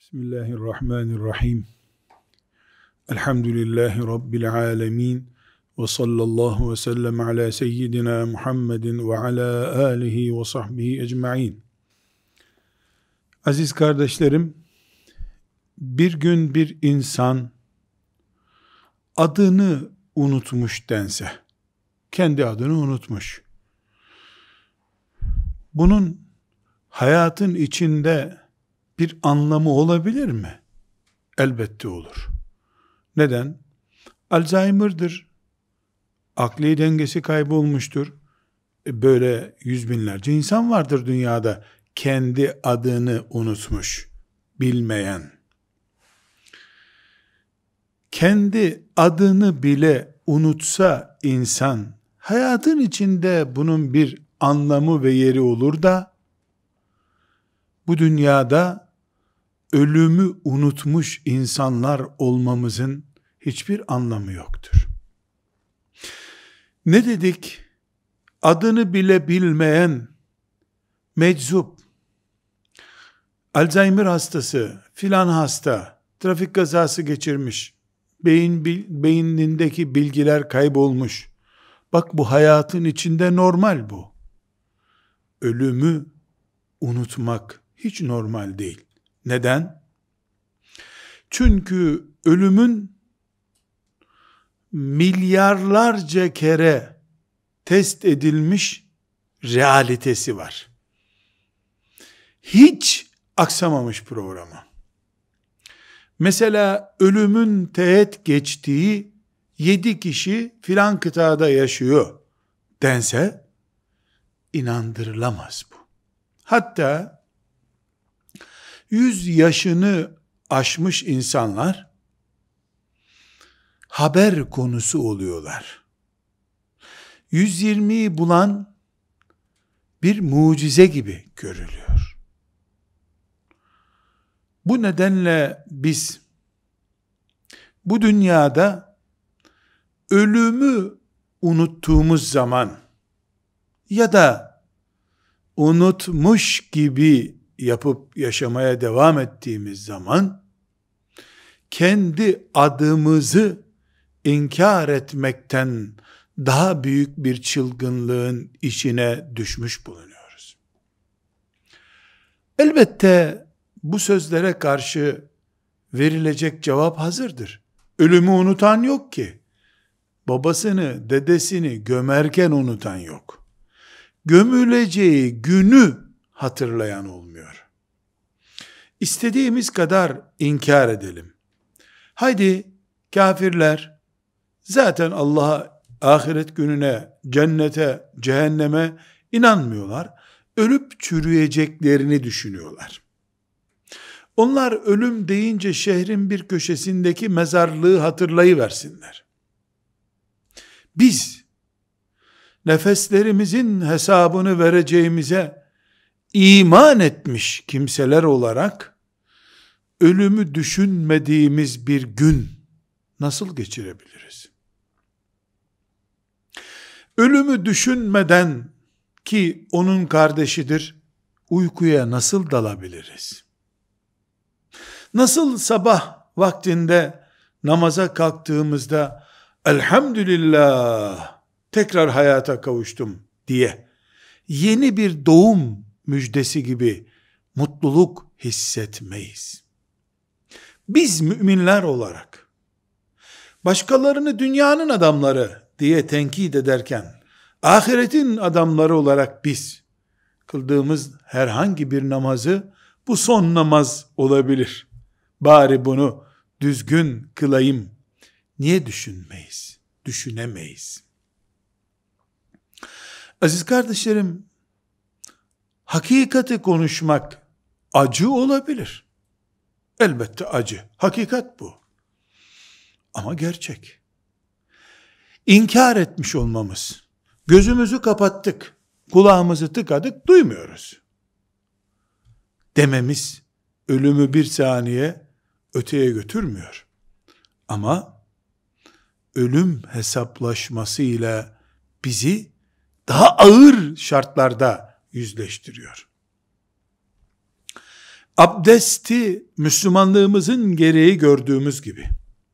Bismillahirrahmanirrahim. Elhamdülillahi Rabbil alemin. Ve sallallahu ve sellem ala seyyidina Muhammedin ve ala alihi ve sahbihi ecma'in. Aziz kardeşlerim, bir gün bir insan adını unutmuş dense, kendi adını unutmuş. Bunun hayatın içinde bir anlamı olabilir mi? Elbette olur. Neden? Alzheimer'dır. Akli dengesi kaybolmuştur. Böyle yüz binlerce insan vardır dünyada. Kendi adını unutmuş, bilmeyen. Kendi adını bile unutsa insan, hayatın içinde bunun bir anlamı ve yeri olur da, bu dünyada ölümü unutmuş insanlar olmamızın hiçbir anlamı yoktur. Ne dedik? Adını bile bilmeyen meczup, Alzheimer hastası, filan hasta, trafik kazası geçirmiş, beynindeki bilgiler kaybolmuş. Bak, bu hayatın içinde normal bu. Ölümü unutmak hiç normal değil. Neden? Çünkü ölümün milyarlarca kere test edilmiş realitesi var. Hiç aksamamış programı. Mesela ölümün teğet geçtiği 7 kişi filan kıtada yaşıyor dense inandırılamaz bu. Hatta 100 yaşını aşmış insanlar haber konusu oluyorlar. 120'yi bulan bir mucize gibi görülüyor. Bu nedenle biz bu dünyada ölümü unuttuğumuz zaman ya da unutmuş gibi yapıp yaşamaya devam ettiğimiz zaman kendi adımızı inkar etmekten daha büyük bir çılgınlığın içine düşmüş bulunuyoruz. Elbette bu sözlere karşı verilecek cevap hazırdır. Ölümü unutan yok ki. Babasını, dedesini gömerken unutan yok. Gömüleceği günü hatırlayan olmuyor. İstediğimiz kadar inkar edelim. Haydi kafirler zaten Allah'a, ahiret gününe, cennete, cehenneme inanmıyorlar. Ölüp çürüyeceklerini düşünüyorlar. Onlar ölüm deyince şehrin bir köşesindeki mezarlığı hatırlayıversinler. Biz nefeslerimizin hesabını vereceğimize iman etmiş kimseler olarak ölümü düşünmediğimiz bir gün nasıl geçirebiliriz? Ölümü düşünmeden, ki onun kardeşidir, uykuya nasıl dalabiliriz? Nasıl sabah vaktinde namaza kalktığımızda elhamdülillah tekrar hayata kavuştum diye yeni bir doğum müjdesi gibi mutluluk hissetmeyiz. Biz müminler olarak başkalarını dünyanın adamları diye tenkit ederken ahiretin adamları olarak biz kıldığımız herhangi bir namazı bu son namaz olabilir, bari bunu düzgün kılayım niye düşünmeyiz? Düşünemeyiz. Aziz kardeşlerim, hakikati konuşmak acı olabilir. Elbette acı. Hakikat bu. Ama gerçek. İnkar etmiş olmamız, gözümüzü kapattık, kulağımızı tıkadık, duymuyoruz dememiz ölümü bir saniye öteye götürmüyor. Ama ölüm hesaplaşmasıyla bizi daha ağır şartlarda yüzleştiriyor. Abdesti Müslümanlığımızın gereği gördüğümüz gibi,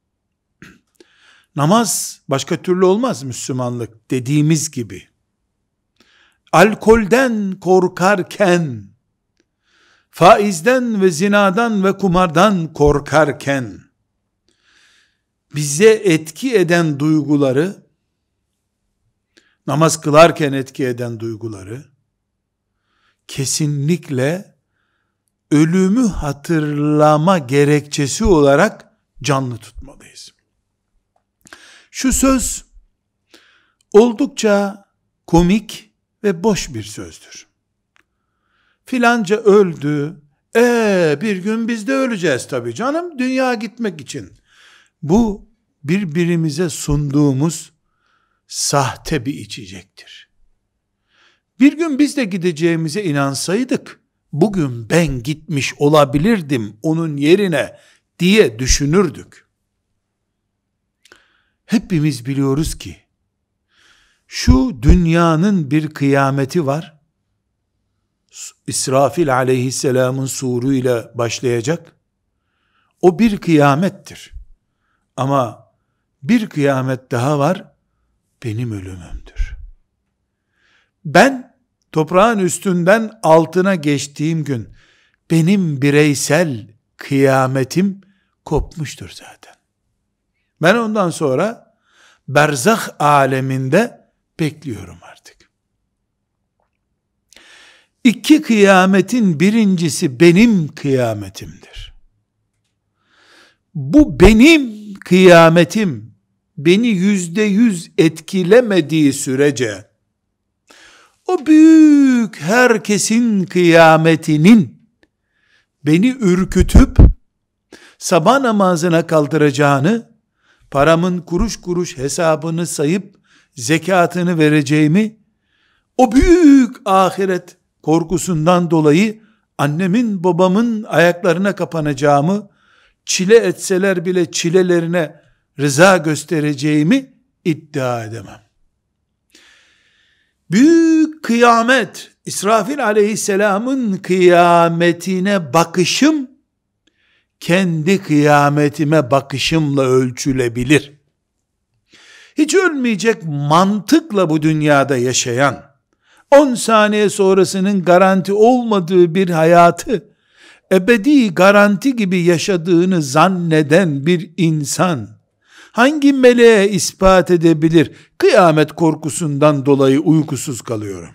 namaz başka türlü olmaz Müslümanlık dediğimiz gibi, alkolden korkarken, faizden ve zinadan ve kumardan korkarken, bize etki eden duyguları, namaz kılarken etki eden duyguları, kesinlikle ölümü hatırlama gerekçesi olarak canlı tutmalıyız. Şu söz oldukça komik ve boş bir sözdür. Filanca öldü, bir gün biz de öleceğiz tabii canım, dünya gitmek için. Bu birbirimize sunduğumuz sahte bir içecektir. Bir gün biz de gideceğimize inansaydık, bugün ben gitmiş olabilirdim onun yerine diye düşünürdük. Hepimiz biliyoruz ki, şu dünyanın bir kıyameti var. İsrafil aleyhisselamın suruyla başlayacak. O bir kıyamettir. Ama bir kıyamet daha var, benim ölümümdür. Ben toprağın üstünden altına geçtiğim gün, benim bireysel kıyametim kopmuştur zaten. Ben ondan sonra berzah aleminde bekliyorum artık. İki kıyametin birincisi benim kıyametimdir. Bu benim kıyametim beni %100 etkilemediği sürece, o büyük herkesin kıyametinin beni ürkütüp sabah namazına kaldıracağını, paramın kuruş kuruş hesabını sayıp zekatını vereceğimi, o büyük ahiret korkusundan dolayı annemin babamın ayaklarına kapanacağımı, çile etseler bile çilelerine rıza göstereceğimi iddia edemem. Büyük kıyamet, İsrafil aleyhisselamın kıyametine bakışım, kendi kıyametime bakışımla ölçülebilir. Hiç ölmeyecek mantıkla bu dünyada yaşayan, 10 saniye sonrasının garanti olmadığı bir hayatı, ebedi garanti gibi yaşadığını zanneden bir insan, hangi meleğe ispat edebilir? Kıyamet korkusundan dolayı uykusuz kalıyorum.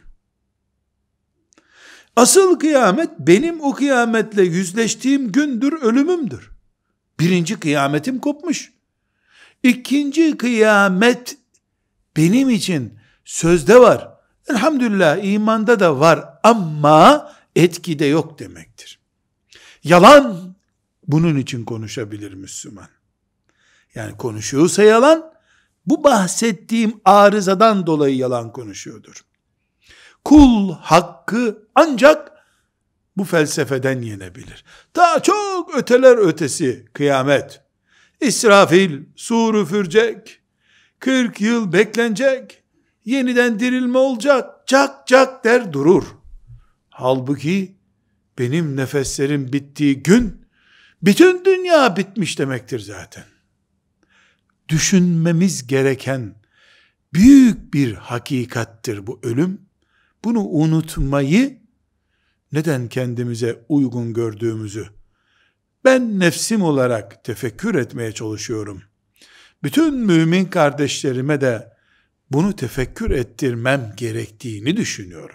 Asıl kıyamet, benim o kıyametle yüzleştiğim gündür, ölümümdür. Birinci kıyametim kopmuş. İkinci kıyamet, benim için sözde var. Elhamdülillah imanda da var ama etkide yok demektir. Yalan, bunun için konuşabilir Müslüman. Yani konuşuyorsa yalan, bu bahsettiğim arızadan dolayı yalan konuşuyordur. Kul hakkı ancak bu felsefeden yenebilir. Daha çok öteler ötesi kıyamet. İsrafil sur üfürecek, 40 yıl beklenecek, yeniden dirilme olacak, cak cak der durur. Halbuki benim nefeslerim bittiği gün, bütün dünya bitmiş demektir zaten. Düşünmemiz gereken büyük bir hakikattir bu ölüm. Bunu unutmayı, neden kendimize uygun gördüğümüzü, ben nefsim olarak tefekkür etmeye çalışıyorum. Bütün mümin kardeşlerime de bunu tefekkür ettirmem gerektiğini düşünüyorum.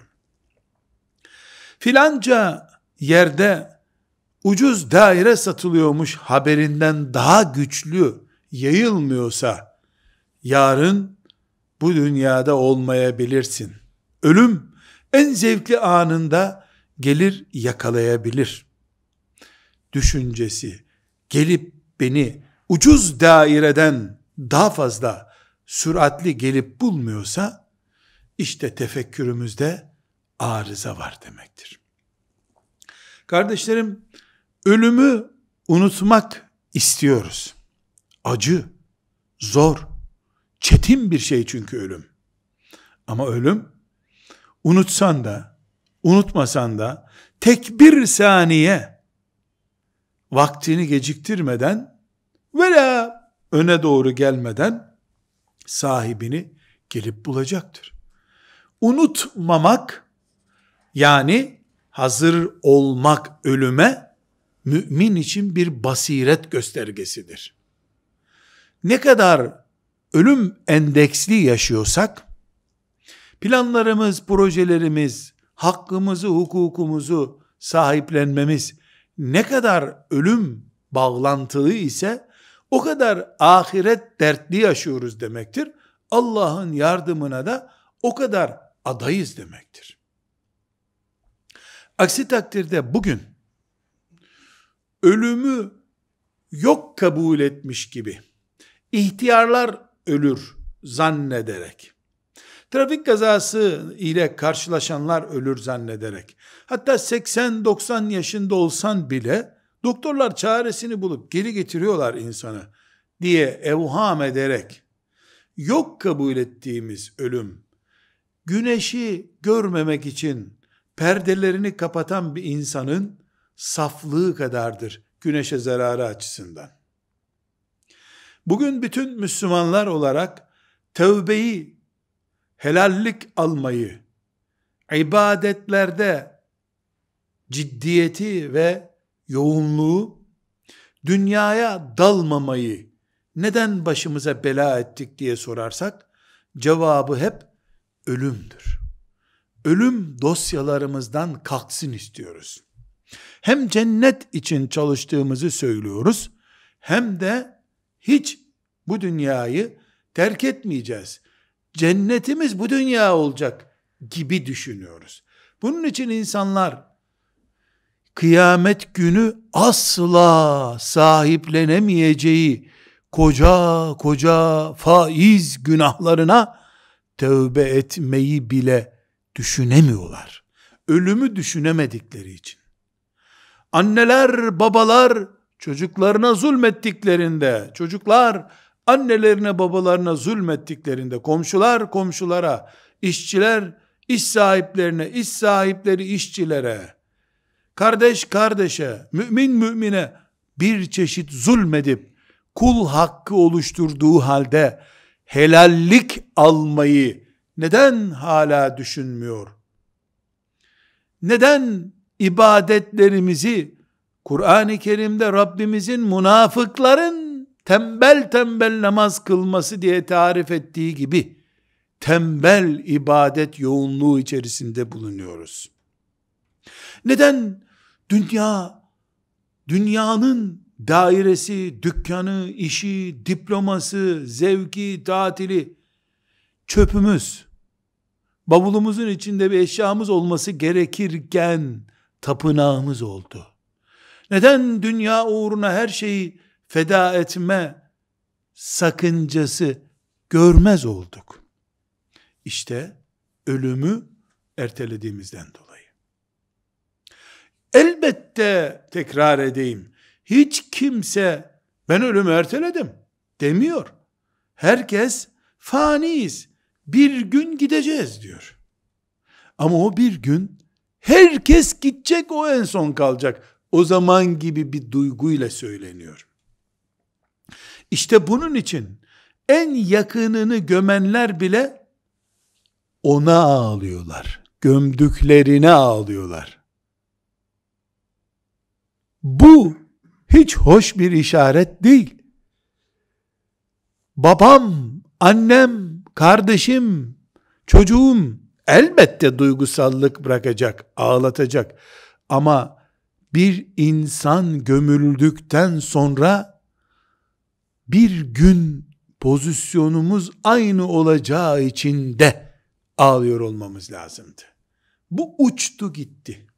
Filanca yerde ucuz daire satılıyormuş haberinden daha güçlü yayılmıyorsa, yarın bu dünyada olmayabilirsin. Ölüm en zevkli anında gelir yakalayabilir düşüncesi gelip beni ucuz daireden daha fazla süratli gelip bulmuyorsa, işte tefekkürümüzde arıza var demektir. Kardeşlerim, ölümü unutmak istiyoruz. Acı, zor, çetin bir şey çünkü ölüm. Ama ölüm, unutsan da, unutmasan da, tek bir saniye vaktini geciktirmeden veya öne doğru gelmeden sahibini gelip bulacaktır. Unutmamak, yani hazır olmak ölüme, mümin için bir basiret göstergesidir. Ne kadar ölüm endeksli yaşıyorsak, planlarımız, projelerimiz, hakkımızı, hukukumuzu sahiplenmemiz ne kadar ölüm bağlantılı ise, o kadar ahiret dertli yaşıyoruz demektir. Allah'ın yardımına da o kadar adayız demektir. Aksi takdirde bugün ölümü yok kabul etmiş gibi, ihtiyarlar ölür zannederek, trafik kazası ile karşılaşanlar ölür zannederek, hatta 80-90 yaşında olsan bile doktorlar çaresini bulup geri getiriyorlar insanı diye evham ederek yok kabul ettiğimiz ölüm, güneşi görmemek için perdelerini kapatan bir insanın saflığı kadardır güneşe zararı açısından. Bugün bütün Müslümanlar olarak tövbeyi, helallik almayı, ibadetlerde ciddiyeti ve yoğunluğu, dünyaya dalmamayı neden başımıza bela ettik diye sorarsak, cevabı hep ölümdür. Ölüm dosyalarımızdan kalksın istiyoruz. Hem cennet için çalıştığımızı söylüyoruz, hem de hiç bu dünyayı terk etmeyeceğiz. Cennetimiz bu dünya olacak gibi düşünüyoruz. Bunun için insanlar kıyamet günü asla sahiplenemeyeceği koca koca faiz günahlarına tövbe etmeyi bile düşünemiyorlar. Ölümü düşünemedikleri için. Anneler, babalar çocuklarına zulmettiklerinde, çocuklar annelerine, babalarına zulmettiklerinde, komşular komşulara, işçiler iş sahiplerine, iş sahipleri işçilere, kardeş kardeşe, mümin mümine bir çeşit zulmedip kul hakkı oluşturduğu halde helallik almayı neden hala düşünmüyor? Neden ibadetlerimizi Kur'an-ı Kerim'de Rabbimizin münafıkların tembel tembel namaz kılması diye tarif ettiği gibi tembel ibadet yoğunluğu içerisinde bulunuyoruz? Neden dünyanın dairesi, dükkanı, işi, diploması, zevki, tatili, çöpümüz, bavulumuzun içinde bir eşyamız olması gerekirken tapınağımız oldu? Neden dünya uğruna her şeyi feda etme sakıncası görmez olduk? İşte ölümü ertelediğimizden dolayı. Elbette tekrar edeyim, hiç kimse ben ölümü erteledim demiyor. Herkes faniyiz, bir gün gideceğiz diyor. Ama o bir gün herkes gidecek, o en son kalacak. O zaman gibi bir duyguyla söyleniyor. İşte bunun için en yakınını gömenler bile ona ağlıyorlar. Gömdüklerine ağlıyorlar. Bu hiç hoş bir işaret değil. Babam, annem, kardeşim, çocuğum elbette duygusallık bırakacak, ağlatacak. Ama bir insan gömüldükten sonra bir gün pozisyonumuz aynı olacağı için de ağlıyor olmamız lazımdı. Bu uçtu gitti.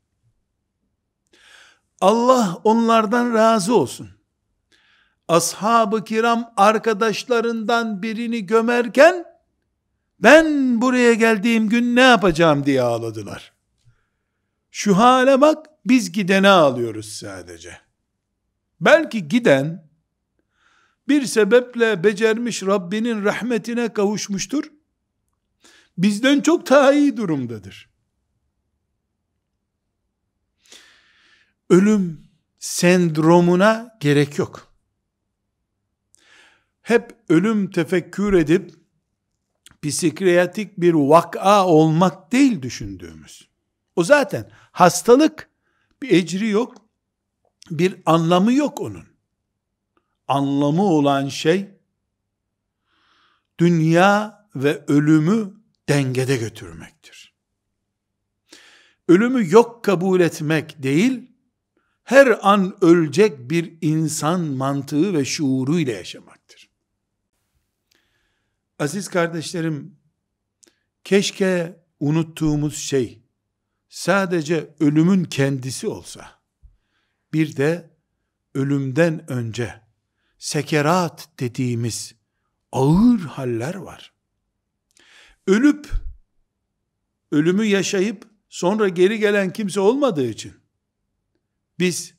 Allah onlardan razı olsun. Ashab-ı kiram arkadaşlarından birini gömerken ben buraya geldiğim gün ne yapacağım diye ağladılar. Şu hale bak, biz gidene ağlıyoruz sadece. Belki giden bir sebeple becermiş, Rabbinin rahmetine kavuşmuştur. Bizden çok daha iyi durumdadır. Ölüm sendromuna gerek yok. Hep ölüm tefekkür edip psikiyatrik bir vaka olmak değil düşündüğümüz. O zaten hastalık, bir ecri yok, bir anlamı yok onun. Anlamı olan şey dünya ve ölümü dengede götürmektir. Ölümü yok kabul etmek değil, her an ölecek bir insan mantığı ve şuuruyla yaşamaktır. Aziz kardeşlerim, keşke unuttuğumuz şey sadece ölümün kendisi olsa. Bir de ölümden önce sekerat dediğimiz ağır haller var. Ölümü yaşayıp sonra geri gelen kimse olmadığı için biz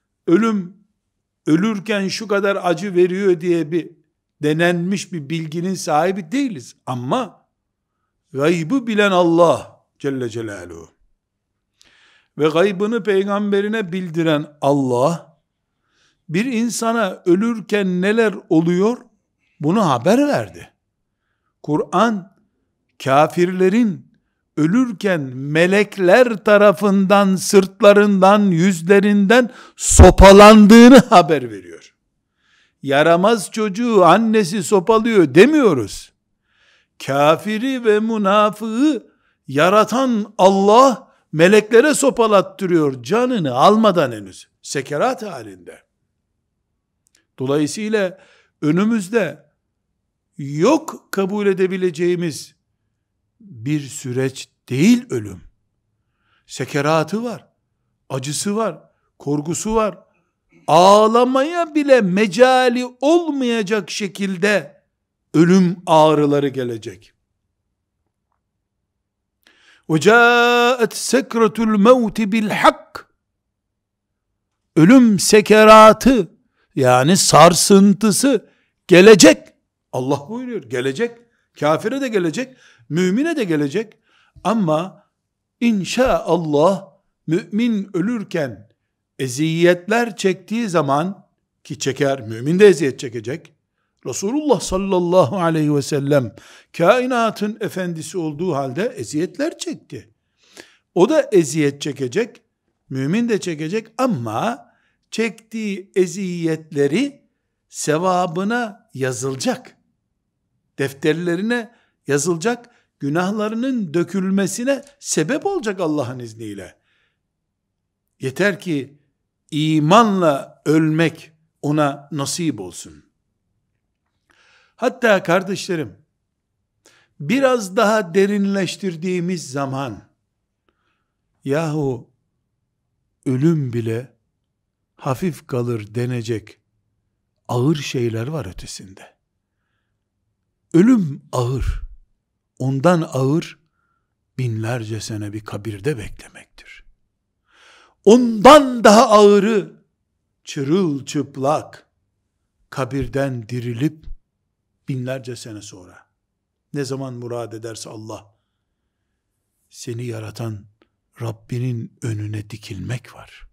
ölürken şu kadar acı veriyor diye denenmiş bir bilginin sahibi değiliz. Ama gaybı bilen Allah Celle Celaluhu ve gaybını peygamberine bildiren Allah, bir insana ölürken neler oluyor, bunu haber verdi. Kur'an, kafirlerin ölürken melekler tarafından sırtlarından, yüzlerinden sopalandığını haber veriyor. Yaramaz çocuğu annesi sopalıyor demiyoruz. Kafiri ve münafığı yaratan Allah meleklere sopalattırıyor, canını almadan henüz, sekerat halinde. Dolayısıyla önümüzde yok kabul edebileceğimiz bir süreç değil ölüm. Sekeratı var, acısı var, korkusu var. Ağlamaya bile mecali olmayacak şekilde ölüm ağrıları gelecek. وَجَاءَتْ سَكْرَةُ الْمَوْتِ بِالْحَقِّ. Ölüm sekeratı, yani sarsıntısı gelecek. Allah buyuruyor, gelecek. Kafire de gelecek, mümine de gelecek. Ama inşallah mümin ölürken eziyetler çektiği zaman, ki çeker, mümin de eziyet çekecek. Resulullah sallallahu aleyhi ve sellem kainatın efendisi olduğu halde eziyetler çekti. O da eziyet çekecek, mümin de çekecek, ama çektiği eziyetleri sevabına yazılacak. Defterlerine yazılacak, günahlarının dökülmesine sebep olacak Allah'ın izniyle. Yeter ki imanla ölmek ona nasip olsun. Hatta kardeşlerim, biraz daha derinleştirdiğimiz zaman, yahu ölüm bile hafif kalır denecek ağır şeyler var ötesinde. Ölüm ağır, ondan ağır binlerce sene bir kabirde beklemektir. Ondan daha ağırı çırılçıplak kabirden dirilip binlerce sene sonra, ne zaman murad ederse Allah, seni yaratan Rabbinin önüne dikilmek var.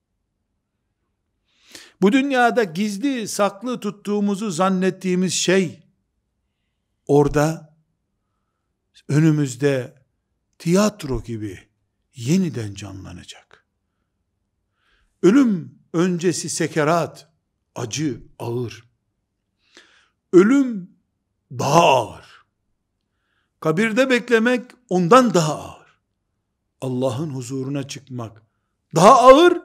Bu dünyada gizli saklı tuttuğumuzu zannettiğimiz şey, orada önümüzde tiyatro gibi yeniden canlanacak. Ölüm öncesi sekerat, acı, ağır. Ölüm daha ağır. Kabirde beklemek ondan daha ağır. Allah'ın huzuruna çıkmak daha ağır.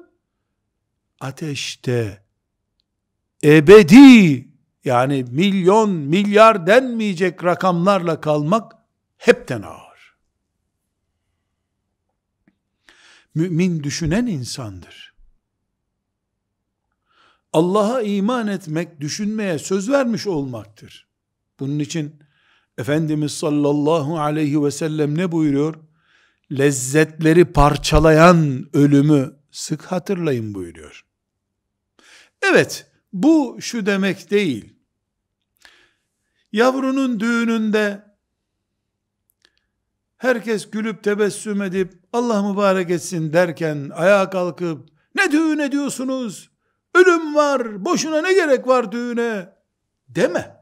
Ateşte ebedi, yani milyon, milyar denmeyecek rakamlarla kalmak hepten ağır. Mümin düşünen insandır. Allah'a iman etmek, düşünmeye söz vermiş olmaktır. Bunun için Efendimiz sallallahu aleyhi ve sellem ne buyuruyor? Lezzetleri parçalayan ölümü sık hatırlayın buyuruyor. Evet, bu şu demek değil. Yavrunun düğününde herkes gülüp tebessüm edip Allah mübarek etsin derken ayağa kalkıp ne Ne düğün ediyorsunuz? Ölüm var, boşuna ne gerek var düğüne? Deme.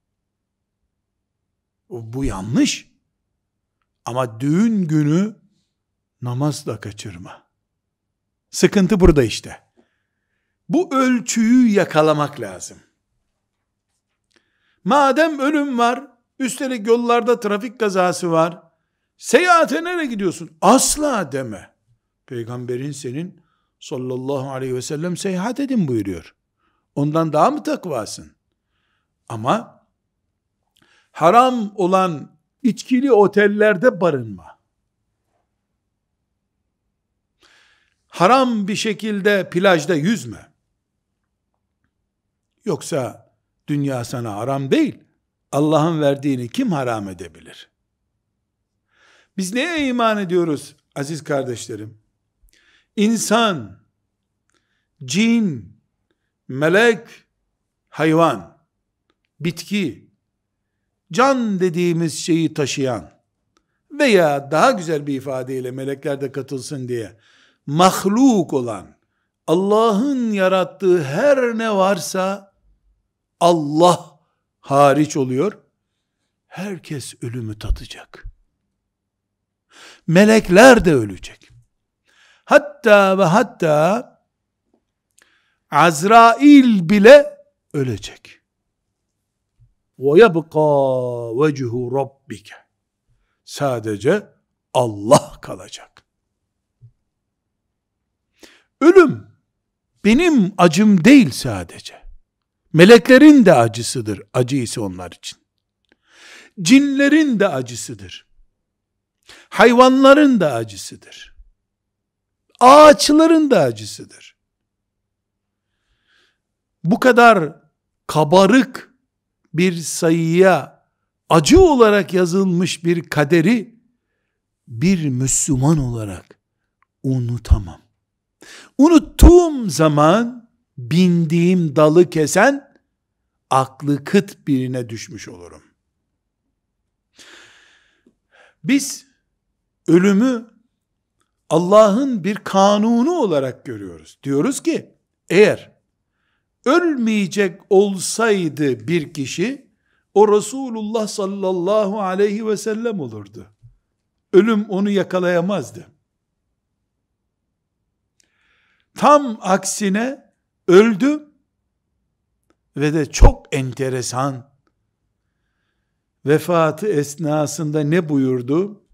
Bu yanlış. Ama düğün günü namaz da kaçırma. Sıkıntı burada işte. Bu ölçüyü yakalamak lazım. Madem ölüm var, üstelik yollarda trafik kazası var, seyahate nereye gidiyorsun? Asla deme. Peygamberin senin sallallahu aleyhi ve sellem seyahat edin buyuruyor. Ondan daha mı takvasın? Ama haram olan içkili otellerde barınma. Haram bir şekilde plajda yüzme. Yoksa dünya sana haram değil. Allah'ın verdiğini kim haram edebilir? Biz neye iman ediyoruz aziz kardeşlerim? İnsan, cin, melek, hayvan, bitki, can dediğimiz şeyi taşıyan veya daha güzel bir ifadeyle melekler de katılsın diye mahluk olan Allah'ın yarattığı her ne varsa Allah hariç oluyor. Herkes ölümü tadacak. Melekler de ölecek. Hatta ve hatta Azrail bile ölecek. وَيَبْقَى وَجْهُ رَبِّكَ Sadece Allah kalacak. Ölüm benim acım değil sadece. Meleklerin de acısıdır. Acı ise onlar için. Cinlerin de acısıdır. Hayvanların da acısıdır. Ağaçların da acısıdır. Bu kadar kabarık bir sayıya acı olarak yazılmış bir kaderi bir Müslüman olarak unutamam. Unuttuğum zaman bindiğim dalı kesen aklı kıt birine düşmüş olurum. Biz ölümü Allah'ın bir kanunu olarak görüyoruz. Diyoruz ki eğer ölmeyecek olsaydı bir kişi o Resulullah sallallahu aleyhi ve sellem olurdu. Ölüm onu yakalayamazdı. Tam aksine öldü ve de çok enteresan, vefatı esnasında ne buyurdu?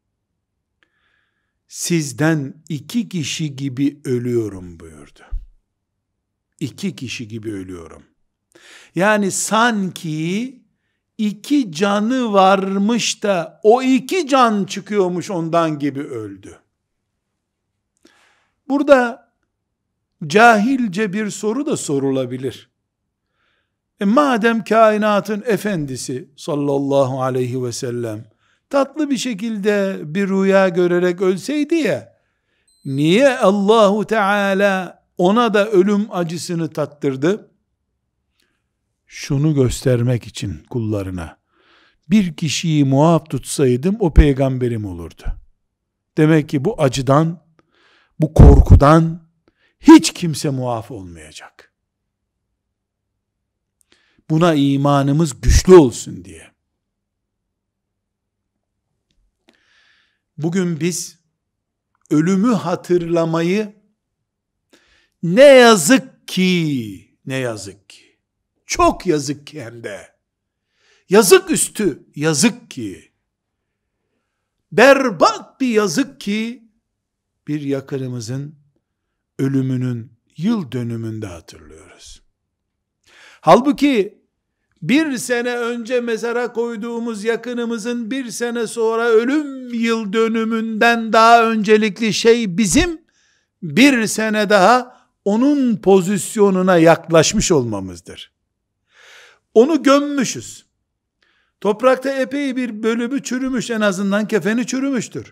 Sizden 2 kişi gibi ölüyorum buyurdu. 2 kişi gibi ölüyorum. Yani sanki 2 canı varmış da o 2 can çıkıyormuş ondan gibi öldü. Burada cahilce bir soru da sorulabilir. Madem kainatın efendisi sallallahu aleyhi ve sellem tatlı bir şekilde bir rüya görerek ölseydi ya, niye Allahu Teala ona da ölüm acısını tattırdı? Şunu göstermek için kullarına, bir kişiyi muaf tutsaydım o peygamberim olurdu. Demek ki bu acıdan, bu korkudan hiç kimse muaf olmayacak. Buna imanımız güçlü olsun diye. Bugün biz ölümü hatırlamayı ne yazık ki, çok yazık ki hem de, yazık üstü yazık ki, berbat bir yazık ki, bir yakınımızın ölümünün yıl dönümünde hatırlıyoruz. Halbuki 1 sene önce mezara koyduğumuz yakınımızın 1 sene sonra ölüm yıl dönümünden daha öncelikli şey bizim 1 sene daha onun pozisyonuna yaklaşmış olmamızdır. Onu gömmüşüz. Toprakta epey bir bölümü çürümüş, en azından kefeni çürümüştür.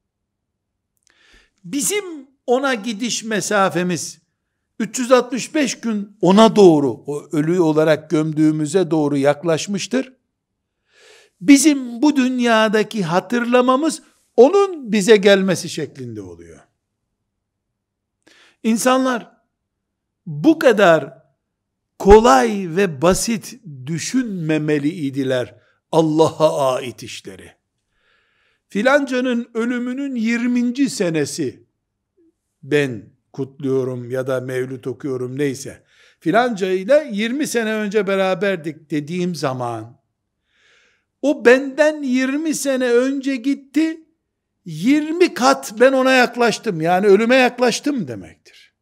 Bizim ona gidiş mesafemiz 365 gün ona doğru, o ölü olarak gömdüğümüze doğru yaklaşmıştır. Bizim bu dünyadaki hatırlamamız onun bize gelmesi şeklinde oluyor. İnsanlar bu kadar kolay ve basit düşünmemeliydiler Allah'a ait işleri. Filancanın ölümünün 20. senesi ben kutluyorum ya da mevlüt okuyorum neyse. Filanca ile 20 sene önce beraberdik dediğim zaman o benden 20 sene önce gitti, 20 kat ben ona yaklaştım. Yani ölüme yaklaştım demektir.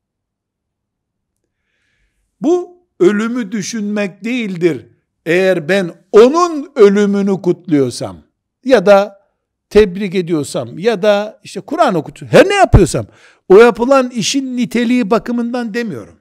Bu ölümü düşünmek değildir. Eğer ben onun ölümünü kutluyorsam ya da tebrik ediyorsam ya da işte Kur'an okutuyorsam, her ne yapıyorsam o yapılan işin niteliği bakımından demiyorum.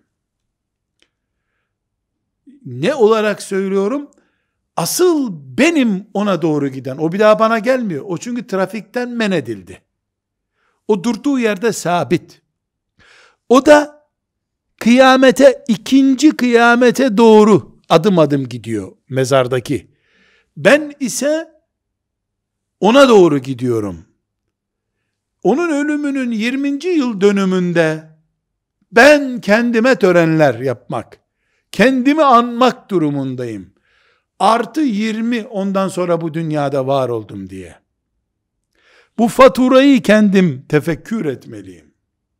Ne olarak söylüyorum? Asıl benim ona doğru giden, o bir daha bana gelmiyor. O çünkü trafikten men edildi. O durduğu yerde sabit. O da kıyamete, ikinci kıyamete doğru adım adım gidiyor mezardaki. Ben ise ona doğru gidiyorum. Onun ölümünün 20. yıl dönümünde ben kendime törenler yapmak, kendimi anmak durumundayım. Artı 20 ondan sonra bu dünyada var oldum diye. Bu faturayı kendim tefekkür etmeliyim.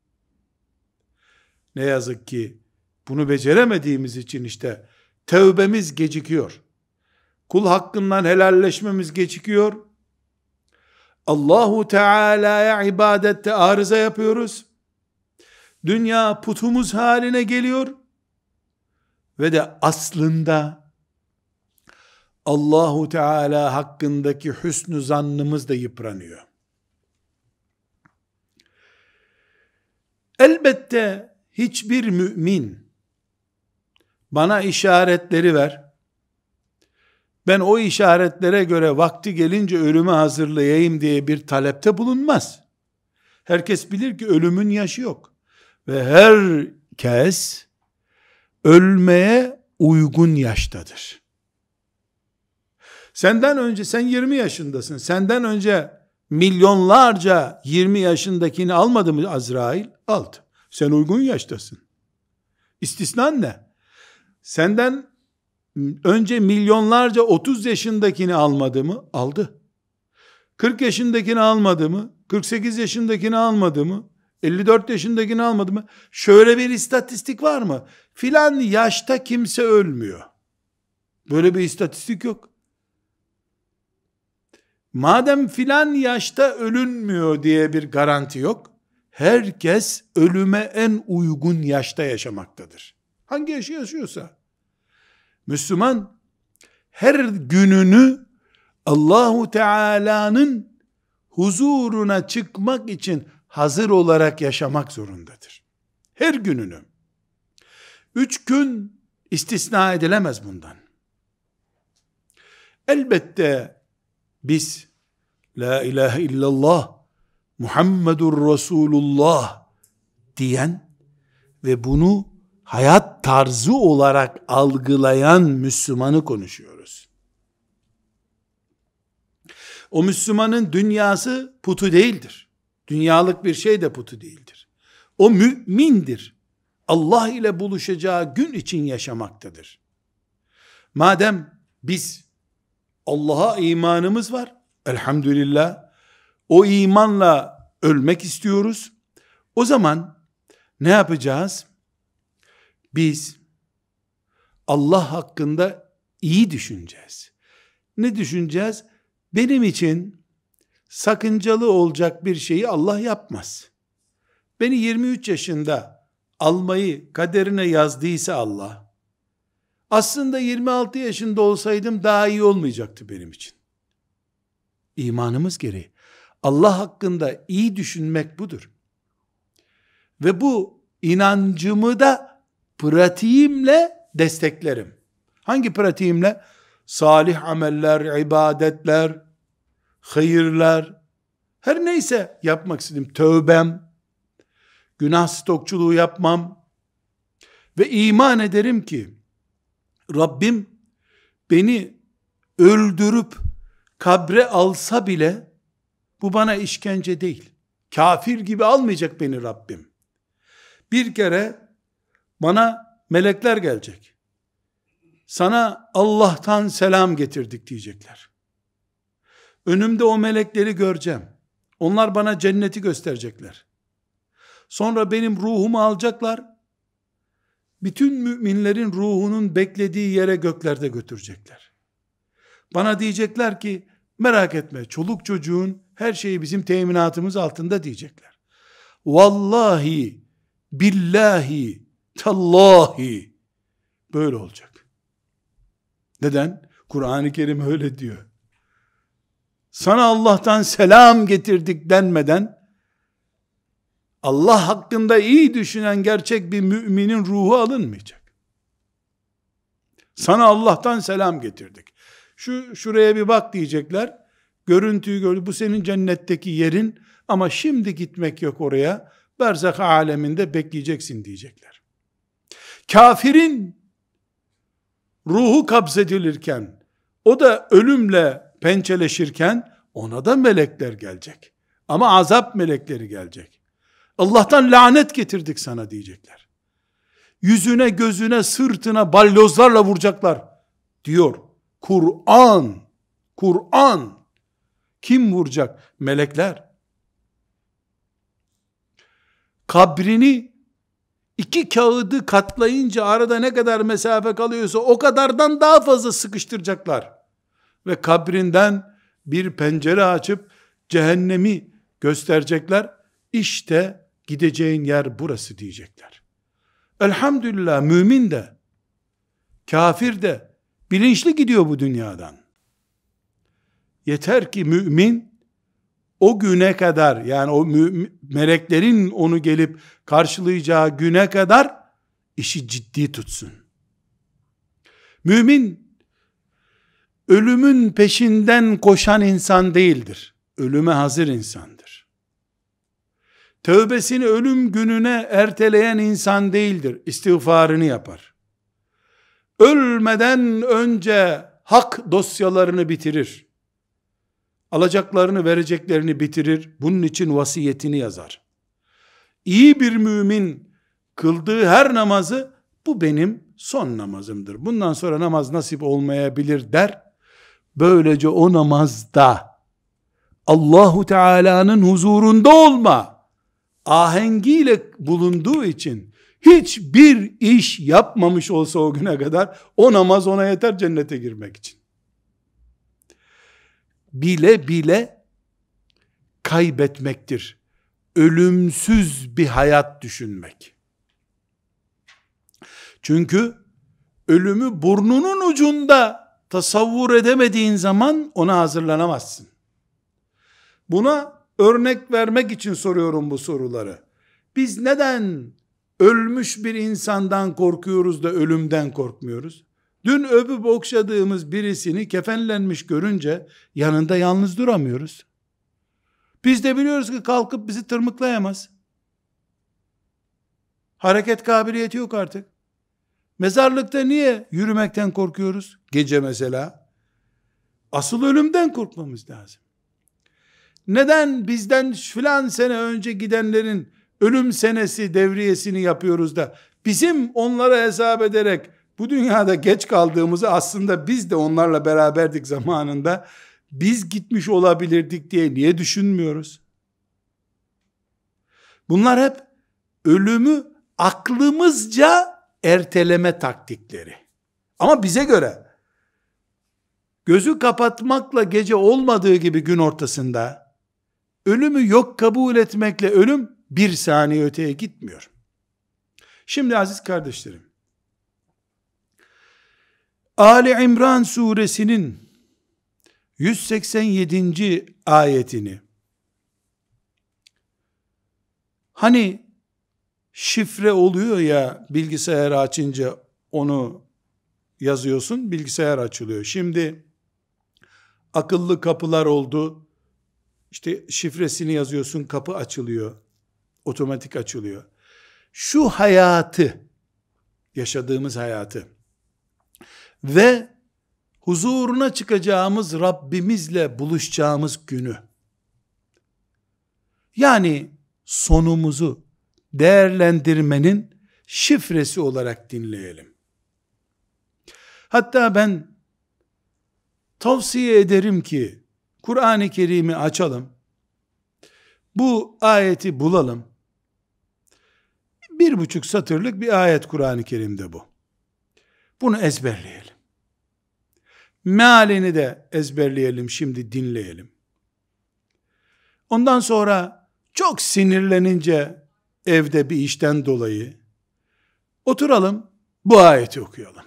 Ne yazık ki bunu beceremediğimiz için işte tövbemiz gecikiyor. Kul hakkından helalleşmemiz gecikiyor. Allahu Teala'ya ibadette arıza yapıyoruz. Dünya putumuz haline geliyor. Ve de aslında Allahu Teala hakkındaki hüsnü zannımız da yıpranıyor. Elbette hiçbir mümin bana işaretleri ver, ben o işaretlere göre vakti gelince ölümü hazırlayayım diye bir talepte bulunmaz. Herkes bilir ki ölümün yaşı yok. Ve herkes ölmeye uygun yaştadır. Senden önce sen 20 yaşındasın. Senden önce milyonlarca 20 yaşındakini almadı mı Azrail? Aldı. Sen uygun yaştasın. İstisnan ne? Senden önce milyonlarca 30 yaşındakini almadı mı? Aldı. 40 yaşındakini almadı mı? 48 yaşındakini almadı mı? 54 yaşındakini almadı mı? Şöyle bir istatistik var mı? Filan yaşta kimse ölmüyor. Böyle bir istatistik yok. Madem filan yaşta ölünmüyor diye bir garanti yok, herkes ölüme en uygun yaşta yaşamaktadır. Hangi yaşı yaşıyorsa. Müslüman her gününü Allahu Teala'nın huzuruna çıkmak için hazır olarak yaşamak zorundadır. Her gününü. 3 gün istisna edilemez bundan. Elbette biz La ilahe illallah Muhammedur Resulullah diyen ve bunu hayat tarzı olarak algılayan Müslümanı konuşuyoruz. O Müslümanın dünyası putu değildir. Dünyalık bir şey de putu değildir. O mümindir. Allah ile buluşacağı gün için yaşamaktadır. Madem biz Allah'a imanımız var, elhamdülillah, o imanla ölmek istiyoruz, o zaman ne yapacağız? Biz Allah hakkında iyi düşüneceğiz. Ne düşüneceğiz? Benim için sakıncalı olacak bir şeyi Allah yapmaz. Beni 23 yaşında almayı kaderine yazdıysa Allah, aslında 26 yaşında olsaydım daha iyi olmayacaktı benim için. İmanımız gereği. Allah hakkında iyi düşünmek budur. Ve bu inancımı da pratiğimle desteklerim. Hangi pratiğimle? Salih ameller, ibadetler, hayırlar, her neyse yapmak istedim. Tövbem, günah stokçuluğu yapmam ve iman ederim ki Rabbim beni öldürüp kabre alsa bile bu bana işkence değil. Kafir gibi almayacak beni Rabbim. Bir kere bana melekler gelecek. Sana Allah'tan selam getirdik diyecekler. Önümde o melekleri göreceğim. Onlar bana cenneti gösterecekler. Sonra benim ruhumu alacaklar. Bütün müminlerin ruhunun beklediği yere göklerde götürecekler. Bana diyecekler ki merak etme, çoluk çocuğun her şeyi bizim teminatımız altında diyecekler. Vallahi, billahi, tallahi böyle olacak. Neden? Kur'an-ı Kerim öyle diyor. Sana Allah'tan selam getirdik denmeden, Allah hakkında iyi düşünen gerçek bir müminin ruhu alınmayacak. Sana Allah'tan selam getirdik. Şuraya bir bak diyecekler. Görüntüyü gör. Bu senin cennetteki yerin ama şimdi gitmek yok oraya. Berzak aleminde bekleyeceksin diyecekler. Kafirin ruhu kabzedilirken, o da ölümle pençeleşirken ona da melekler gelecek. Ama azap melekleri gelecek. Allah'tan lanet getirdik sana diyecekler. Yüzüne, gözüne, sırtına balyozlarla vuracaklar diyor Kur'an. Kur'an. Kim vuracak? Melekler. Kabrini iki kağıdı katlayınca arada ne kadar mesafe kalıyorsa o kadardan daha fazla sıkıştıracaklar. Ve kabrinden bir pencere açıp cehennemi gösterecekler. İşte gideceğin yer burası diyecekler. Elhamdülillah mümin de, kafir de bilinçli gidiyor bu dünyadan. Yeter ki mümin o güne kadar, yani o meleklerin onu gelip karşılayacağı güne kadar işi ciddi tutsun. Mümin ölümün peşinden koşan insan değildir. Ölüme hazır insandır. Tövbesini ölüm gününe erteleyen insan değildir. İstiğfarını yapar. Ölmeden önce hak dosyalarını bitirir. Alacaklarını, vereceklerini bitirir. Bunun için vasiyetini yazar. İyi bir mümin kıldığı her namazı, bu benim son namazımdır, bundan sonra namaz nasip olmayabilir der. Böylece o namazda Allahu Teala'nın huzurunda olma ahengiyle bulunduğu için hiçbir iş yapmamış olsa o güne kadar o namaz ona yeter cennete girmek için. Bile bile kaybetmektir ölümsüz bir hayat düşünmek. Çünkü ölümü burnunun ucunda tasavvur edemediğin zaman ona hazırlanamazsın. Buna örnek vermek için soruyorum bu soruları. Biz neden ölmüş bir insandan korkuyoruz da ölümden korkmuyoruz? Dün öpüp okşadığımız birisini kefenlenmiş görünce yanında yalnız duramıyoruz. Biz de biliyoruz ki kalkıp bizi tırmıklayamaz. Hareket kabiliyeti yok artık. Mezarlıkta niye yürümekten korkuyoruz? Gece mesela. Asıl ölümden korkmamız lazım. Neden bizden filan sene önce gidenlerin ölüm senesi devriyesini yapıyoruz da bizim onlara hesap ederek bu dünyada geç kaldığımızı, aslında biz de onlarla beraberdik zamanında, biz gitmiş olabilirdik diye niye düşünmüyoruz? Bunlar hep ölümü aklımızca erteleme taktikleri. Ama bize göre gözü kapatmakla gece olmadığı gibi gün ortasında, ölümü yok kabul etmekle ölüm bir saniye öteye gitmiyor. Şimdi aziz kardeşlerim, Ali İmran suresinin 187. ayetini, hani şifre oluyor ya, bilgisayarı açınca onu yazıyorsun, bilgisayar açılıyor. Şimdi akıllı kapılar oldu. İşte şifresini yazıyorsun, kapı açılıyor. Otomatik açılıyor. Şu hayatı, yaşadığımız hayatı ve huzuruna çıkacağımız Rabbimizle buluşacağımız günü, yani sonumuzu değerlendirmenin şifresi olarak dinleyelim. Hatta ben tavsiye ederim ki Kur'an-ı Kerim'i açalım. Bu ayeti bulalım. 1,5 satırlık bir ayet Kur'an-ı Kerim'de bu. Bunu ezberleyelim. Mealini de ezberleyelim, şimdi dinleyelim. Ondan sonra çok sinirlenince evde bir işten dolayı oturalım, bu ayeti okuyalım.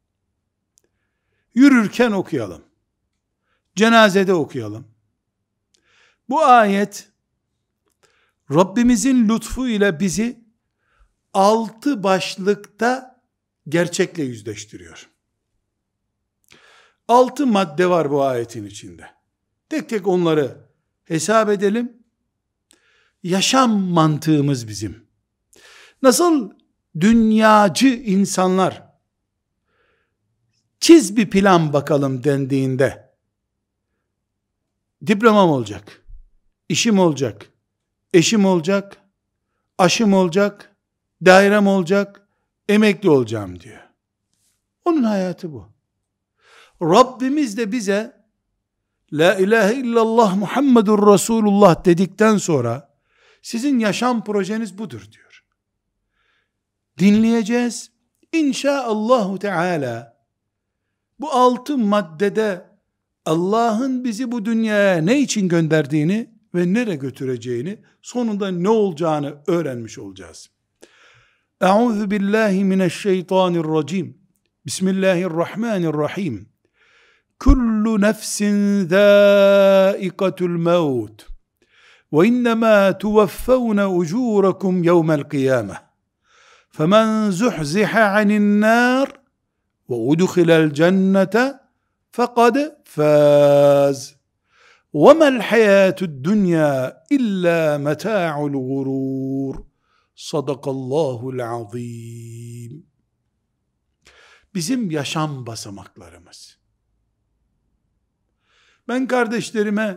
Yürürken okuyalım. Cenazede okuyalım. Bu ayet Rabbimizin lütfu ile bizi 6 başlıkta gerçekle yüzleştiriyor. 6 madde var bu ayetin içinde. Tek tek onları hesap edelim. Yaşam mantığımız bizim. Nasıl dünyacı insanlar çiz bir plan bakalım dendiğinde diplomam olacak, işim olacak, eşim olacak, aşım olacak, dairem olacak, emekli olacağım diyor. Onun hayatı bu. Rabbimiz de bize La ilahe illallah Muhammedur Resulullah dedikten sonra sizin yaşam projeniz budur diyor. Dinleyeceğiz. İnşaallahu Teala bu 6 maddede Allah'ın bizi bu dünyaya ne için gönderdiğini ve nereye götüreceğini, sonunda ne olacağını öğrenmiş olacağız. Euzu billahi mineşşeytanirracim. Bismillahirrahmanirrahim. Kullu nefsin zâikatul mevt. Ve innemâ tuvaffavne ucûrekum yevmel kıyâmeh. Femen zuhziha anin nâr ve udkhilel cennete fekad fâz. وَمَا الْحَيَاةُ الدُّنْيَا إِلَّا مَتَاعُ الْغُرُورِ Sadakallahul azim. Bizim yaşam basamaklarımız. Ben kardeşlerime,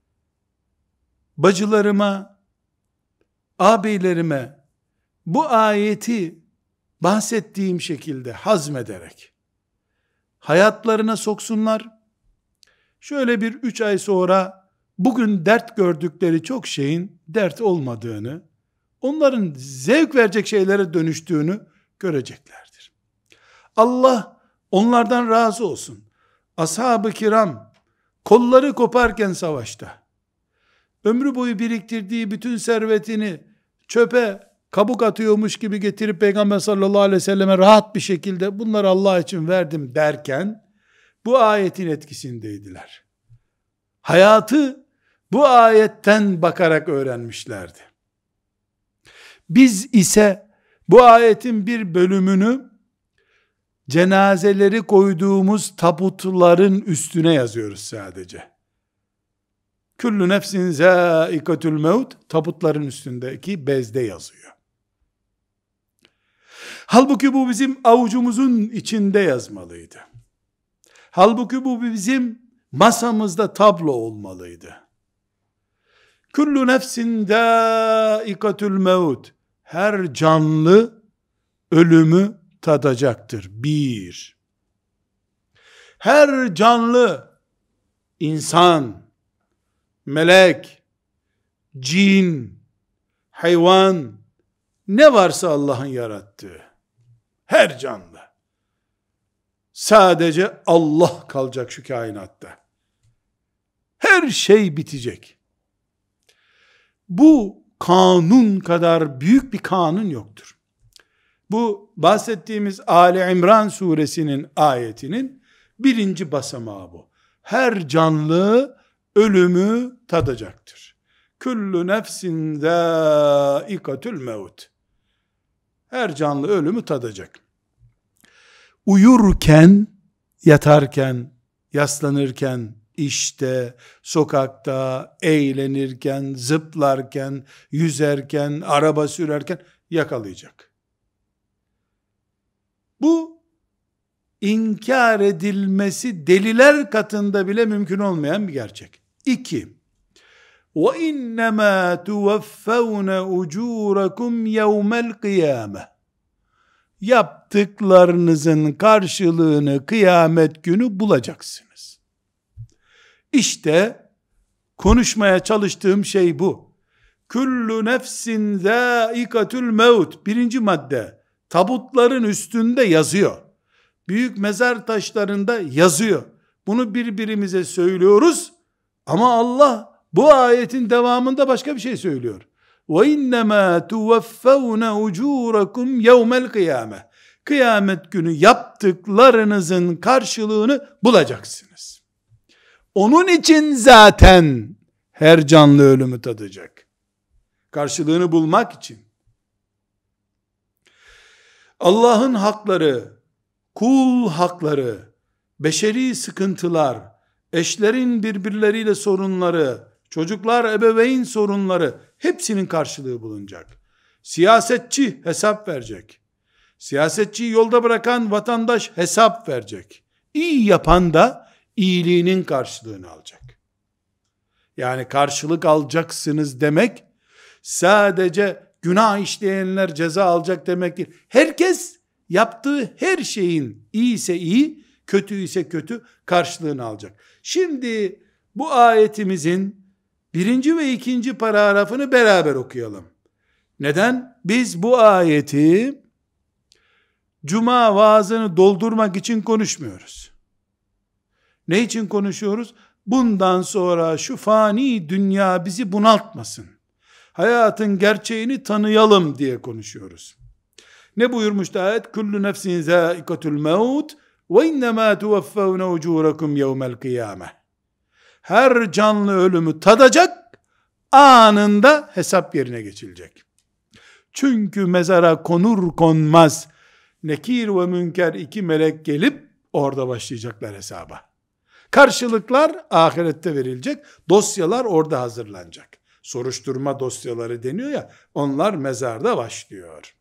bacılarıma, ağabeylerime bu ayeti bahsettiğim şekilde hazmederek hayatlarına soksunlar. Şöyle bir 3 ay sonra bugün dert gördükleri çok şeyin dert olmadığını, onların zevk verecek şeylere dönüştüğünü göreceklerdir. Allah onlardan razı olsun. Ashab-ı kiram kolları koparken savaşta, ömrü boyu biriktirdiği bütün servetini çöpe kabuk atıyormuş gibi getirip Peygamber sallallahu aleyhi ve selleme rahat bir şekilde bunları Allah için verdim derken bu ayetin etkisindeydiler. Hayatı bu ayetten bakarak öğrenmişlerdi. Biz ise bu ayetin bir bölümünü cenazeleri koyduğumuz tabutların üstüne yazıyoruz sadece. Kullu nefsin zâikatul mevt tabutların üstündeki bezde yazıyor. Halbuki bu bizim avucumuzun içinde yazmalıydı. Halbuki bu bizim masamızda tablo olmalıydı. Kullu nefsin dâikatul mevt. Her canlı ölümü tadacaktır. 1. Her canlı insan, melek, cin, hayvan, ne varsa Allah'ın yarattığı her canlı. Sadece Allah kalacak şu kainatta. Her şey bitecek. Bu kanun kadar büyük bir kanun yoktur. Bu bahsettiğimiz Ali İmran suresinin ayetinin 1. basamağı bu. Her canlı ölümü tadacaktır. Kullu nefsin zâikatul mevt. Her canlı ölümü tadacak. Uyurken, yatarken, yaslanırken, işte, sokakta, eğlenirken, zıplarken, yüzerken, araba sürerken yakalayacak. Bu inkar edilmesi deliler katında bile mümkün olmayan bir gerçek. 2. وَاِنَّمَا تُوَفَّوْنَ اُجُورَكُمْ يَوْمَ الْقِيَامَةِ Yaptıklarınızın karşılığını kıyamet günü bulacaksınız. İşte konuşmaya çalıştığım şey bu. Kullu nefsin zâikatül mevt. Birinci madde. Tabutların üstünde yazıyor. Büyük mezar taşlarında yazıyor. Bunu birbirimize söylüyoruz ama Allah bu ayetin devamında başka bir şey söylüyor. وَاِنَّمَا تُوَفَّوْنَ اُجُورَكُمْ يَوْمَ الْقِيَامَةِ Kıyamet günü yaptıklarınızın karşılığını bulacaksınız. Onun için zaten her canlı ölümü tadacak. Karşılığını bulmak için. Allah'ın hakları, kul hakları, beşeri sıkıntılar, eşlerin birbirleriyle sorunları, çocuklar ebeveyn sorunları hepsinin karşılığı bulunacak. Siyasetçi hesap verecek. Siyasetçiyi yolda bırakan vatandaş hesap verecek. İyi yapan da iyiliğinin karşılığını alacak. Yani karşılık alacaksınız demek sadece günah işleyenler ceza alacak demek değil. Herkes yaptığı her şeyin iyi ise iyi, kötü ise kötü karşılığını alacak. Şimdi bu ayetimizin birinci ve ikinci paragrafını beraber okuyalım. Neden? Biz bu ayeti cuma vaazını doldurmak için konuşmuyoruz. Ne için konuşuyoruz? Bundan sonra şu fani dünya bizi bunaltmasın. Hayatın gerçeğini tanıyalım diye konuşuyoruz. Ne buyurmuştu ayet? Kullu nefsin zâikatul mevt ve innemâ tuvaffevne ucûrekum yevmel kıyâmeh. Her canlı ölümü tadacak, anında hesap yerine geçilecek. Çünkü mezara konur konmaz Nekir ve Münker iki melek gelip orada başlayacaklar hesaba. Karşılıklar ahirette verilecek, dosyalar orada hazırlanacak. Soruşturma dosyaları deniyor ya, onlar mezarda başlıyor.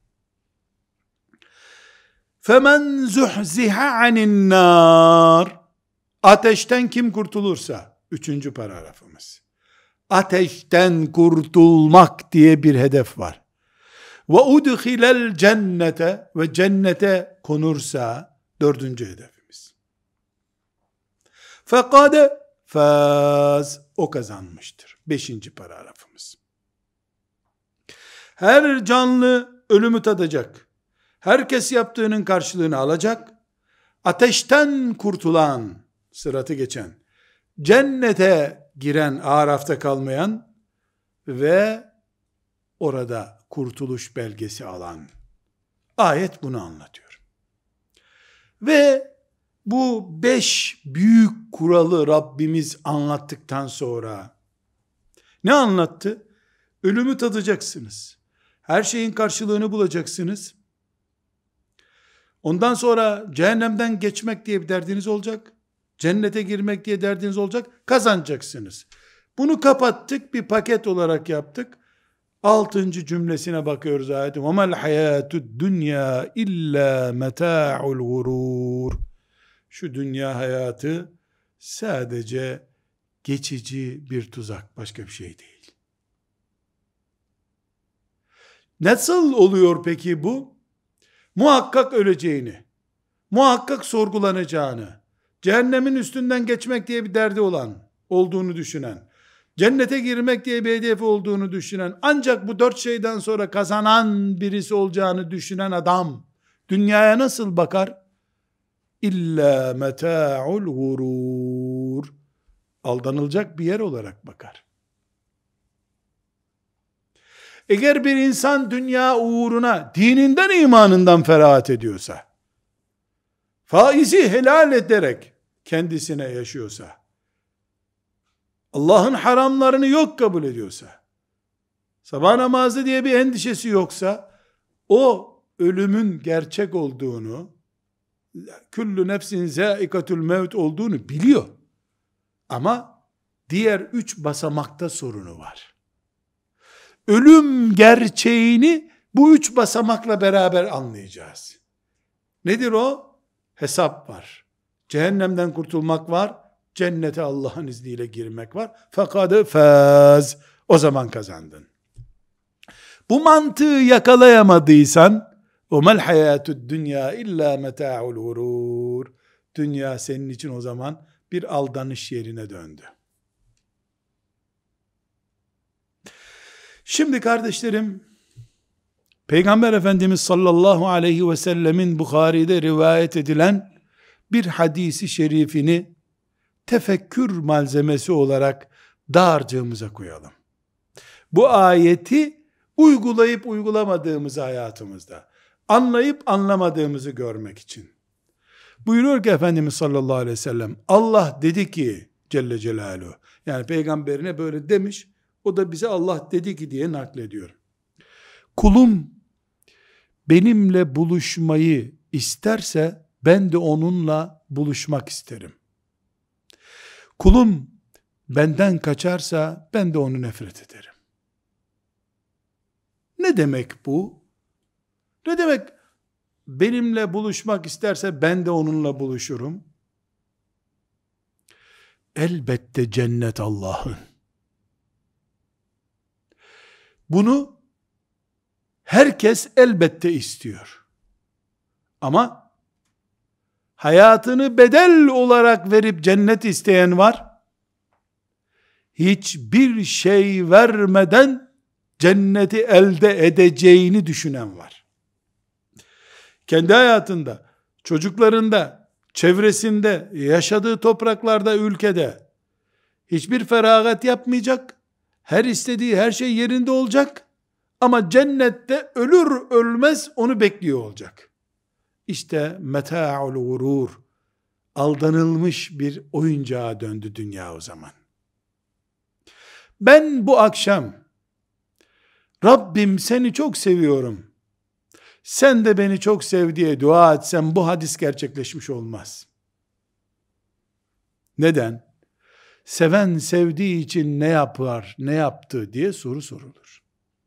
فَمَنْ زُحْزِحَ عَنِ النَّارِ Ateşten kim kurtulursa, üçüncü paragrafımız. Ateşten kurtulmak diye bir hedef var. وَاُدْخِلَ الْجَنَّةَ Ve cennete konursa, dördüncü hedefimiz. فَقَدْ faz O kazanmıştır. Beşinci paragrafımız. Her canlı ölümü tadacak. Herkes yaptığının karşılığını alacak. Ateşten kurtulan, sıratı geçen, cennete giren, Araf'ta kalmayan ve orada kurtuluş belgesi alan. Ayet bunu anlatıyor. Ve bu 5 büyük kuralı Rabbimiz anlattıktan sonra ne anlattı? Ölümü tadacaksınız. Her şeyin karşılığını bulacaksınız. Ondan sonra cehennemden geçmek diye bir derdiniz olacak. Cennete girmek diye derdiniz olacak. Kazanacaksınız. Bunu kapattık, bir paket olarak yaptık. 6. cümlesine bakıyoruz ayetin. وَمَا الْحَيَاتُ الدُّنْيَا اِلَّا مَتَاعُ الْغُرُورِ Şu dünya hayatı sadece geçici bir tuzak, başka bir şey değil. Nasıl oluyor peki bu? Muhakkak öleceğini, muhakkak sorgulanacağını, cehennemin üstünden geçmek diye bir derdi olduğunu düşünen, cennete girmek diye bir hedefi olduğunu düşünen, ancak bu 4 şeyden sonra kazanan birisi olacağını düşünen adam, dünyaya nasıl bakar? İlla meta'ul gurur. Aldanılacak bir yer olarak bakar. Eğer bir insan dünya uğruna dininden, imanından ferahat ediyorsa, faizi helal ederek kendisine yaşıyorsa, Allah'ın haramlarını yok kabul ediyorsa, sabah namazı diye bir endişesi yoksa, o ölümün gerçek olduğunu, kullu nefsin zâikatul mevt olduğunu biliyor. Ama diğer 3 basamakta sorunu var. Ölüm gerçeğini bu 3 basamakla beraber anlayacağız. Nedir o? Hesap var. Cehennemden kurtulmak var. cennete Allah'ın izniyle girmek var. Fekadı faz. O zaman kazandın. Bu mantığı yakalayamadıysan وَمَا الْحَيَاتُ الدُّنْيَا اِلَّا مَتَاعُ الْغُرُورِ Dünya senin için o zaman bir aldanış yerine döndü. Şimdi kardeşlerim, Peygamber Efendimiz sallallahu aleyhi ve sellemin Bukhari'de rivayet edilen bir hadisi şerifini tefekkür malzemesi olarak dağarcığımıza koyalım. Bu ayeti uygulayıp uygulamadığımızı hayatımızda, anlayıp anlamadığımızı görmek için. Buyuruyor ki Efendimiz sallallahu aleyhi ve sellem, Allah dedi ki Celle Celaluhu, yani peygamberine böyle demiş, o da bize Allah dedi ki diye naklediyor. Kulum benimle buluşmayı isterse ben de onunla buluşmak isterim. Kulum benden kaçarsa ben de onu nefret ederim. Ne demek bu? Ne demek benimle buluşmak isterse ben de onunla buluşurum? Elbette cennet Allah'ın. Bunu herkes elbette istiyor. Ama hayatını bedel olarak verip cennet isteyen var. Hiçbir şey vermeden cenneti elde edeceğini düşünen var. Kendi hayatında, çocuklarında, çevresinde, yaşadığı topraklarda, ülkede hiçbir feragat yapmayacak. Her istediği her şey yerinde olacak. Ama cennette ölür ölmez onu bekliyor olacak. İşte meta'ul gurur, aldanılmış bir oyuncağa döndü dünya o zaman. Ben bu akşam Rabbim seni çok seviyorum, sen de beni çok sev diye dua etsem bu hadis gerçekleşmiş olmaz. Neden? Seven sevdiği için ne yapar, ne yaptı diye soru sorulur.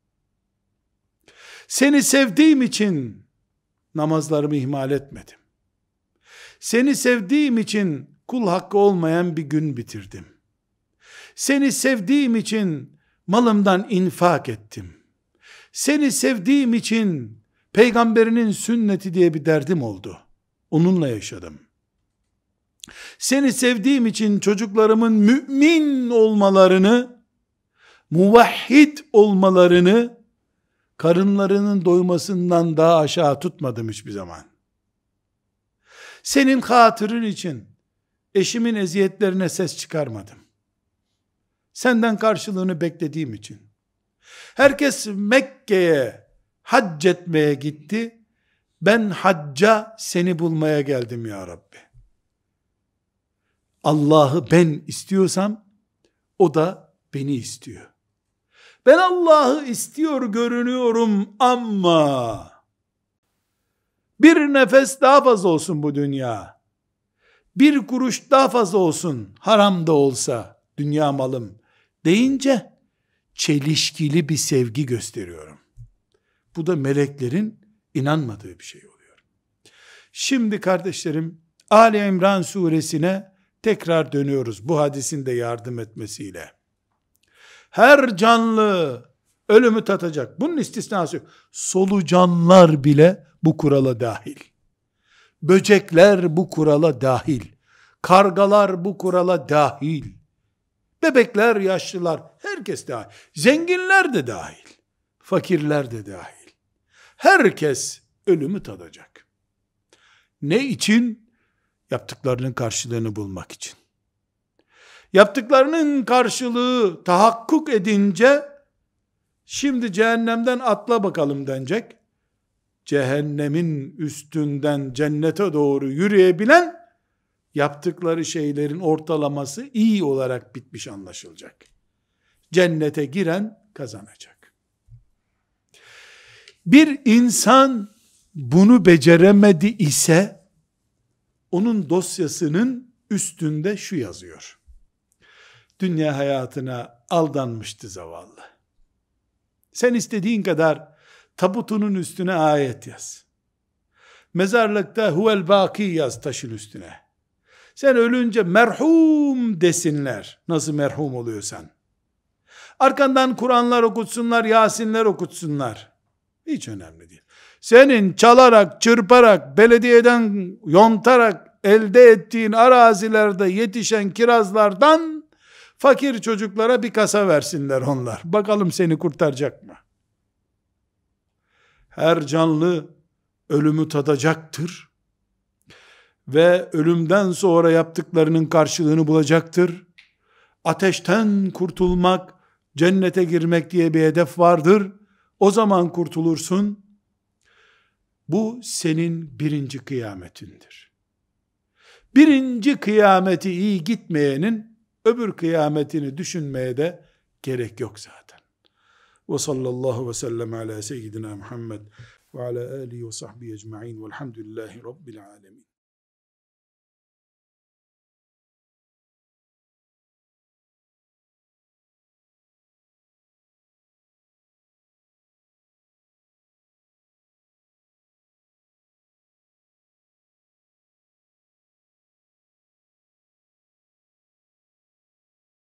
Seni sevdiğim için namazlarımı ihmal etmedim. Seni sevdiğim için kul hakkı olmayan bir gün bitirdim. Seni sevdiğim için malımdan infak ettim. Seni sevdiğim için peygamberinin sünneti diye bir derdim oldu. Onunla yaşadım. Seni sevdiğim için çocuklarımın mümin olmalarını, muvahhid olmalarını, karınlarının doymasından daha aşağı tutmadım hiçbir zaman. Senin hatırın için eşimin eziyetlerine ses çıkarmadım. Senden karşılığını beklediğim için. Herkes Mekke'ye hac etmeye gitti. Ben hacca seni bulmaya geldim ya Rabbi. Allah'ı ben istiyorsam o da beni istiyor. Ben Allah'ı istiyor görünüyorum ama bir nefes daha fazla olsun bu dünya. Bir kuruş daha fazla olsun haram da olsa dünya malım deyince çelişkili bir sevgi gösteriyorum. Bu da meleklerin inanmadığı bir şey oluyor. Şimdi kardeşlerim Ali İmran suresine tekrar dönüyoruz bu hadisin de yardım etmesiyle. Her canlı ölümü tatacak. Bunun istisnası yok. Solucanlar bile bu kurala dahil. Böcekler bu kurala dahil. Kargalar bu kurala dahil. Bebekler, yaşlılar, herkes dahil. Zenginler de dahil. Fakirler de dahil. Herkes ölümü tadacak. Ne için? Yaptıklarının karşılığını bulmak için. Yaptıklarının karşılığı tahakkuk edince şimdi cehennemden atla bakalım denecek. Cehennemin üstünden cennete doğru yürüyebilen yaptıkları şeylerin ortalaması iyi olarak bitmiş anlaşılacak. Cennete giren kazanacak. Bir insan bunu beceremedi ise onun dosyasının üstünde şu yazıyor. Dünya hayatına aldanmıştı zavallı. Sen istediğin kadar tabutunun üstüne ayet yaz. Mezarlıkta huvel baki yaz taşın üstüne. Sen ölünce merhum desinler. Nasıl merhum oluyorsan. Arkandan Kur'anlar okutsunlar, Yasinler okutsunlar. Hiç önemli değil. Senin çalarak, çırparak, belediyeden yontarak elde ettiğin arazilerde yetişen kirazlardan fakir çocuklara bir kasa versinler onlar. Bakalım seni kurtaracak mı? Her canlı ölümü tadacaktır ve ölümden sonra yaptıklarının karşılığını bulacaktır. Ateşten kurtulmak, cennete girmek diye bir hedef vardır. O zaman kurtulursun. Bu senin birinci kıyametindir. Birinci kıyameti iyi gitmeyenin öbür kıyametini düşünmeye de gerek yok zaten. Ve sallallahu ve sellem ala seyyidina Muhammed ve ala alihi ve sahbihi ecma'in velhamdülillahi rabbil alemin.